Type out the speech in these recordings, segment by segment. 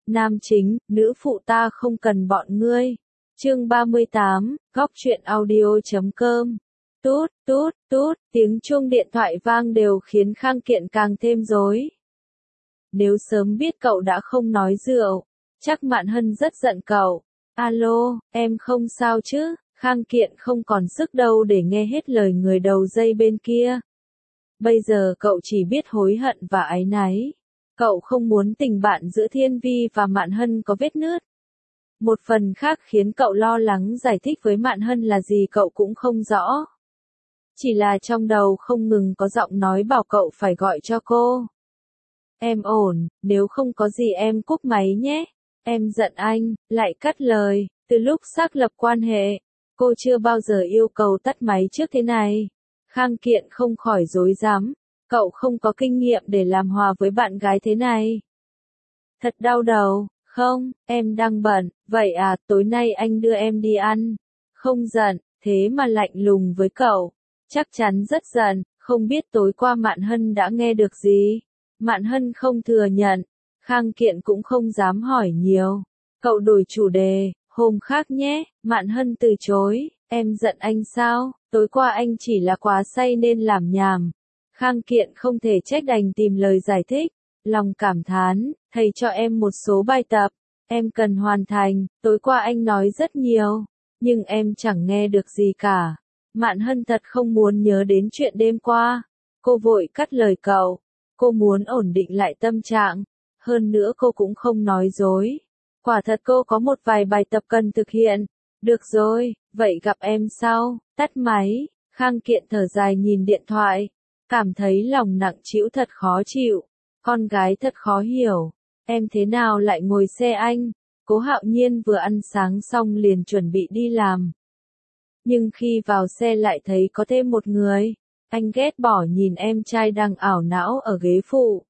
Nam chính, nữ phụ ta không cần bọn ngươi. Chương 38, góc truyện audio.com. Tút, tút, tút, tiếng chuông điện thoại vang đều khiến Khang Kiện càng thêm rối. Nếu sớm biết cậu đã không nói rượu, chắc Mạn Hân rất giận cậu. Alo, em không sao chứ? Khang Kiện không còn sức đâu để nghe hết lời người đầu dây bên kia. Bây giờ cậu chỉ biết hối hận và áy náy. Cậu không muốn tình bạn giữa Thiên Vi và Mạn Hân có vết nứt. Một phần khác khiến cậu lo lắng giải thích với Mạn Hân là gì cậu cũng không rõ. Chỉ là trong đầu không ngừng có giọng nói bảo cậu phải gọi cho cô. Em ổn, nếu không có gì em cúp máy nhé. Em giận anh, lại cắt lời, từ lúc xác lập quan hệ, cô chưa bao giờ yêu cầu tắt máy trước thế này. Khang Kiện không khỏi rối rắm, cậu không có kinh nghiệm để làm hòa với bạn gái thế này. Thật đau đầu, không, em đang bận, vậy à, tối nay anh đưa em đi ăn. Không giận, thế mà lạnh lùng với cậu. Chắc chắn rất giận, không biết tối qua Mạn Hân đã nghe được gì. Mạn Hân không thừa nhận, Khang Kiện cũng không dám hỏi nhiều. Cậu đổi chủ đề, hôm khác nhé. Mạn Hân từ chối, em giận anh sao? Tối qua anh chỉ là quá say nên làm nhảm. Khang Kiện không thể trách đành tìm lời giải thích. Lòng cảm thán, thầy cho em một số bài tập, em cần hoàn thành. Tối qua anh nói rất nhiều, nhưng em chẳng nghe được gì cả. Mạn Hân thật không muốn nhớ đến chuyện đêm qua. Cô vội cắt lời cậu. Cô muốn ổn định lại tâm trạng. Hơn nữa cô cũng không nói dối. Quả thật cô có một vài bài tập cần thực hiện. Được rồi, vậy gặp em sau. Tắt máy. Khang Kiện thở dài nhìn điện thoại. Cảm thấy lòng nặng trĩu thật khó chịu. Con gái thật khó hiểu. Em thế nào lại ngồi xe anh? Cố Hạo Nhiên vừa ăn sáng xong liền chuẩn bị đi làm. Nhưng khi vào xe lại thấy có thêm một người. Anh ghét bỏ nhìn em trai đang ảo não ở ghế phụ.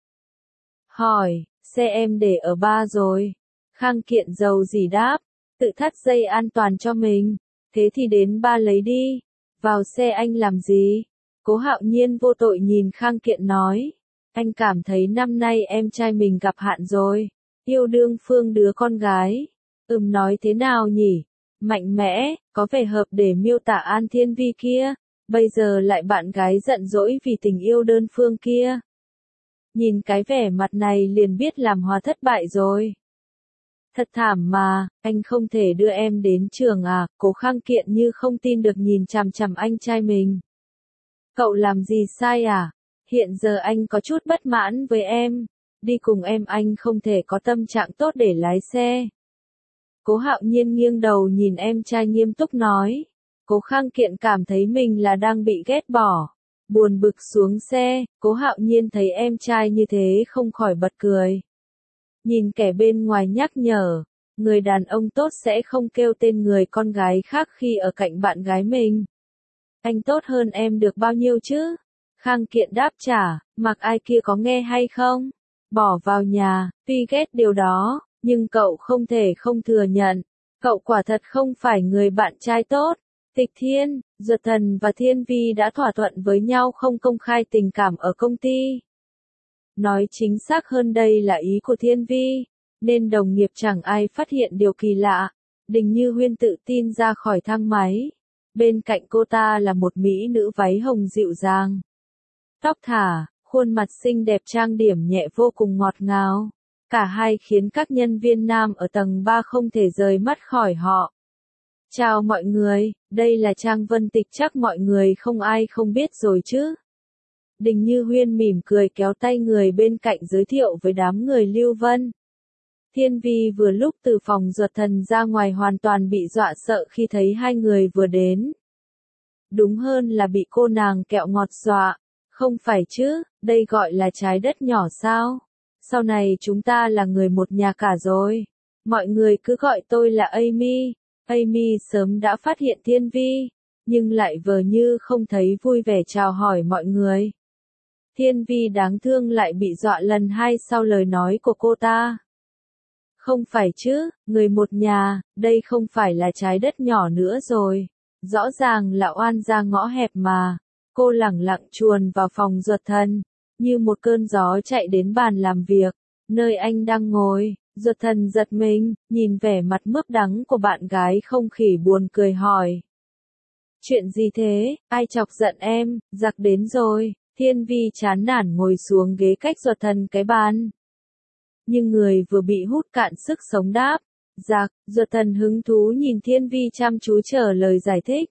Hỏi, xe em để ở ba rồi. Khang Kiện giàu gì đáp, tự thắt dây an toàn cho mình. Thế thì đến ba lấy đi. Vào xe anh làm gì? Cố Hạo Nhiên vô tội nhìn Khang Kiện nói. Anh cảm thấy năm nay em trai mình gặp hạn rồi. Yêu đương phương đứa con gái. Nói thế nào nhỉ? Mạnh mẽ, có vẻ hợp để miêu tả An Thiên Vi kia. Bây giờ lại bạn gái giận dỗi vì tình yêu đơn phương kia. Nhìn cái vẻ mặt này liền biết làm hòa thất bại rồi. Thật thảm mà, anh không thể đưa em đến trường à? Cố Khang Kiện như không tin được nhìn chằm chằm anh trai mình. Cậu làm gì sai à? Hiện giờ anh có chút bất mãn với em. Đi cùng em anh không thể có tâm trạng tốt để lái xe. Cố Hạo Nhiên nghiêng đầu nhìn em trai nghiêm túc nói. Cố Khang Kiện cảm thấy mình là đang bị ghét bỏ. Buồn bực xuống xe, Cố Hạo Nhiên thấy em trai như thế không khỏi bật cười. Nhìn kẻ bên ngoài nhắc nhở, người đàn ông tốt sẽ không kêu tên người con gái khác khi ở cạnh bạn gái mình. Anh tốt hơn em được bao nhiêu chứ? Khang Kiện đáp trả, mặc ai kia có nghe hay không? Bỏ vào nhà, tuy ghét điều đó, nhưng cậu không thể không thừa nhận. Cậu quả thật không phải người bạn trai tốt. Tịch Thiên, Duật Thần và Thiên Vi đã thỏa thuận với nhau không công khai tình cảm ở công ty. Nói chính xác hơn đây là ý của Thiên Vi, nên đồng nghiệp chẳng ai phát hiện điều kỳ lạ. Đình Như Huyên tự tin ra khỏi thang máy. Bên cạnh cô ta là một mỹ nữ váy hồng dịu dàng. Tóc thả, khuôn mặt xinh đẹp trang điểm nhẹ vô cùng ngọt ngào. Cả hai khiến các nhân viên nam ở tầng 3 không thể rời mắt khỏi họ. Chào mọi người, đây là Trang Vân Tịch, chắc mọi người không ai không biết rồi chứ. Đình Như Huyên mỉm cười kéo tay người bên cạnh giới thiệu với đám người Lưu Vân. Thiên Vi vừa lúc từ phòng Duật Thần ra ngoài hoàn toàn bị dọa sợ khi thấy hai người vừa đến. Đúng hơn là bị cô nàng kẹo ngọt dọa. Không phải chứ, đây gọi là trái đất nhỏ sao? Sau này chúng ta là người một nhà cả rồi. Mọi người cứ gọi tôi là Amy. Amy sớm đã phát hiện Thiên Vi, nhưng lại vờ như không thấy vui vẻ chào hỏi mọi người. Thiên Vi đáng thương lại bị dọa lần hai sau lời nói của cô ta. Không phải chứ, người một nhà, đây không phải là trái đất nhỏ nữa rồi. Rõ ràng là oan gia ngõ hẹp mà. Cô lẳng lặng chuồn vào phòng Duật Thần, như một cơn gió chạy đến bàn làm việc, nơi anh đang ngồi. Ruột thần giật mình, nhìn vẻ mặt mướp đắng của bạn gái không khỉ buồn cười hỏi. Chuyện gì thế, ai chọc giận em, giặc đến rồi. Thiên Vi chán nản ngồi xuống ghế cách ruột thần cái bàn. Nhưng người vừa bị hút cạn sức sống đáp. Giặc, ruột thần hứng thú nhìn Thiên Vi chăm chú chờ lời giải thích.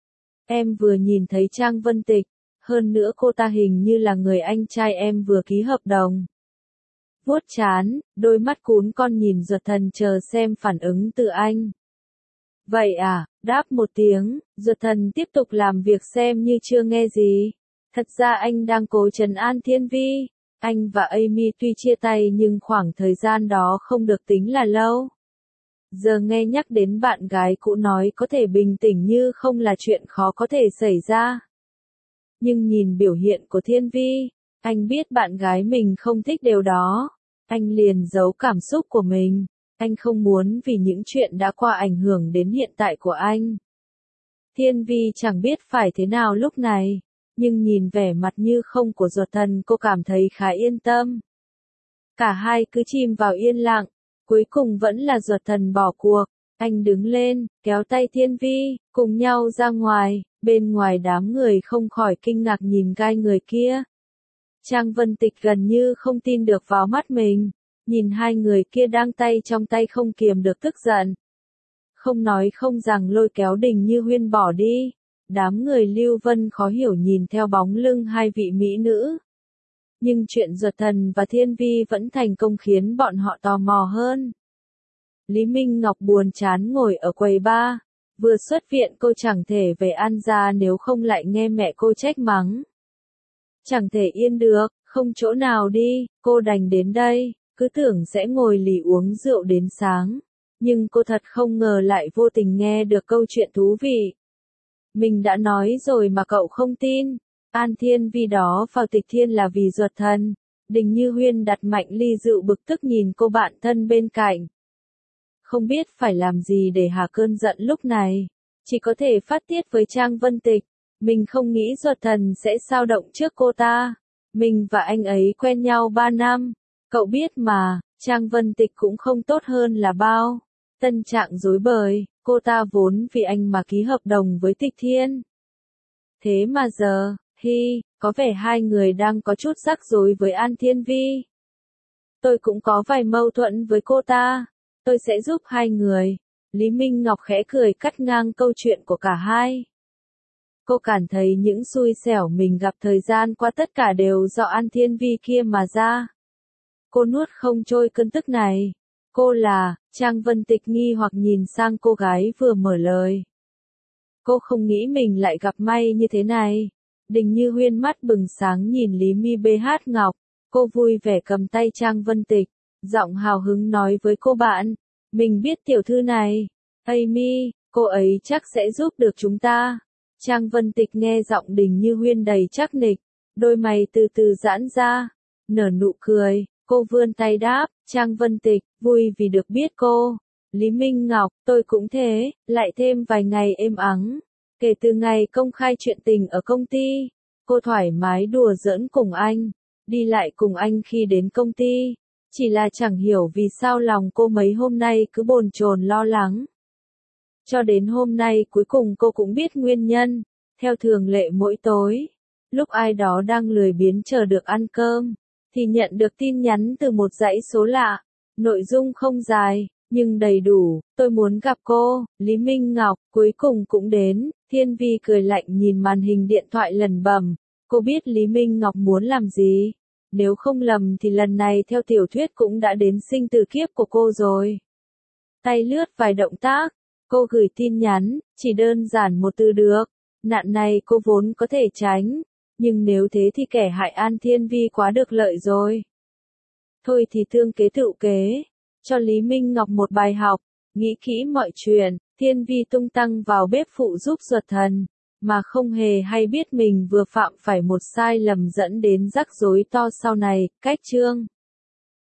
Em vừa nhìn thấy Trang Vân Tịch, hơn nữa cô ta hình như là người anh trai em vừa ký hợp đồng. Vuốt chán, đôi mắt cún con nhìn ruột thần chờ xem phản ứng từ anh. Vậy à, đáp một tiếng, ruột thần tiếp tục làm việc xem như chưa nghe gì. Thật ra anh đang cố trấn an Thiên Vi. Anh và Amy tuy chia tay nhưng khoảng thời gian đó không được tính là lâu. Giờ nghe nhắc đến bạn gái cũ nói có thể bình tĩnh như không là chuyện khó có thể xảy ra. Nhưng nhìn biểu hiện của Thiên Vi, anh biết bạn gái mình không thích điều đó. Anh liền giấu cảm xúc của mình. Anh không muốn vì những chuyện đã qua ảnh hưởng đến hiện tại của anh. Thiên Vi chẳng biết phải thế nào lúc này. Nhưng nhìn vẻ mặt như không của ruột thần cô cảm thấy khá yên tâm. Cả hai cứ chìm vào yên lặng. Cuối cùng vẫn là ruột thần bỏ cuộc. Anh đứng lên, kéo tay Thiên Vi, cùng nhau ra ngoài. Bên ngoài đám người không khỏi kinh ngạc nhìn gai người kia. Trang Vân Tịch gần như không tin được vào mắt mình. Nhìn hai người kia đang tay trong tay không kiềm được tức giận. Không nói không rằng lôi kéo Đình Như Huyên bỏ đi. Đám người Lưu Vân khó hiểu nhìn theo bóng lưng hai vị mỹ nữ. Nhưng chuyện ruột thần và Thiên Vi vẫn thành công khiến bọn họ tò mò hơn. Lý Minh Ngọc buồn chán ngồi ở quầy bar. Vừa xuất viện cô chẳng thể về An gia nếu không lại nghe mẹ cô trách mắng. Chẳng thể yên được, không chỗ nào đi, cô đành đến đây, cứ tưởng sẽ ngồi lì uống rượu đến sáng. Nhưng cô thật không ngờ lại vô tình nghe được câu chuyện thú vị. Mình đã nói rồi mà cậu không tin. An Thiên Vi đó vào Tịch Thiên là vì ruột thần. Đình Như Huyên đặt mạnh ly rượu bực tức nhìn cô bạn thân bên cạnh. Không biết phải làm gì để hạ cơn giận lúc này. Chỉ có thể phát tiết với Trang Vân Tịch. Mình không nghĩ ruột thần sẽ xao động trước cô ta. Mình và anh ấy quen nhau 3 năm. Cậu biết mà, Trang Vân Tịch cũng không tốt hơn là bao. Tân Trạng rối bời, cô ta vốn vì anh mà ký hợp đồng với Tịch Thiên. Thế mà giờ, có vẻ hai người đang có chút rắc rối với An Thiên Vi. Tôi cũng có vài mâu thuẫn với cô ta. Tôi sẽ giúp hai người. Lý Minh Ngọc khẽ cười cắt ngang câu chuyện của cả hai. Cô cảm thấy những xui xẻo mình gặp thời gian qua tất cả đều do An Thiên Vi kia mà ra. Cô nuốt không trôi cơn tức này. Cô là, Trang Vân Tịch nghi hoặc nhìn sang cô gái vừa mở lời. Cô không nghĩ mình lại gặp may như thế này. Đình Như Huyên mắt bừng sáng nhìn Lý Mi BH Ngọc. Cô vui vẻ cầm tay Trang Vân Tịch. Giọng hào hứng nói với cô bạn. Mình biết tiểu thư này. Amy, cô ấy chắc sẽ giúp được chúng ta. Trang Vân Tịch nghe giọng Đình Như Huyên đầy chắc nịch. Đôi mày từ từ giãn ra. Nở nụ cười. Cô vươn tay đáp. Trang Vân Tịch, vui vì được biết cô. Lý Minh Ngọc, tôi cũng thế. Lại thêm vài ngày êm ắng. Kể từ ngày công khai chuyện tình ở công ty. Cô thoải mái đùa giỡn cùng anh. Đi lại cùng anh khi đến công ty. Chỉ là chẳng hiểu vì sao lòng cô mấy hôm nay cứ bồn chồn lo lắng. Cho đến hôm nay cuối cùng cô cũng biết nguyên nhân. Theo thường lệ mỗi tối, lúc ai đó đang lười biếng chờ được ăn cơm, thì nhận được tin nhắn từ một dãy số lạ. Nội dung không dài, nhưng đầy đủ. Tôi muốn gặp cô. Lý Minh Ngọc, cuối cùng cũng đến. Thiên Vi cười lạnh nhìn màn hình điện thoại lẩm bẩm. Cô biết Lý Minh Ngọc muốn làm gì. Nếu không lầm thì lần này theo tiểu thuyết cũng đã đến sinh tử kiếp của cô rồi. Tay lướt vài động tác. Cô gửi tin nhắn, chỉ đơn giản một từ được. Nạn này cô vốn có thể tránh. Nhưng nếu thế thì kẻ hại An Thiên Vi quá được lợi rồi. Thôi thì tương kế tựu kế. Cho Lý Minh Ngọc một bài học. Nghĩ kỹ mọi chuyện. Thiên Vi tung tăng vào bếp phụ giúp ruột thần. Mà không hề hay biết mình vừa phạm phải một sai lầm dẫn đến rắc rối to sau này. Cách chương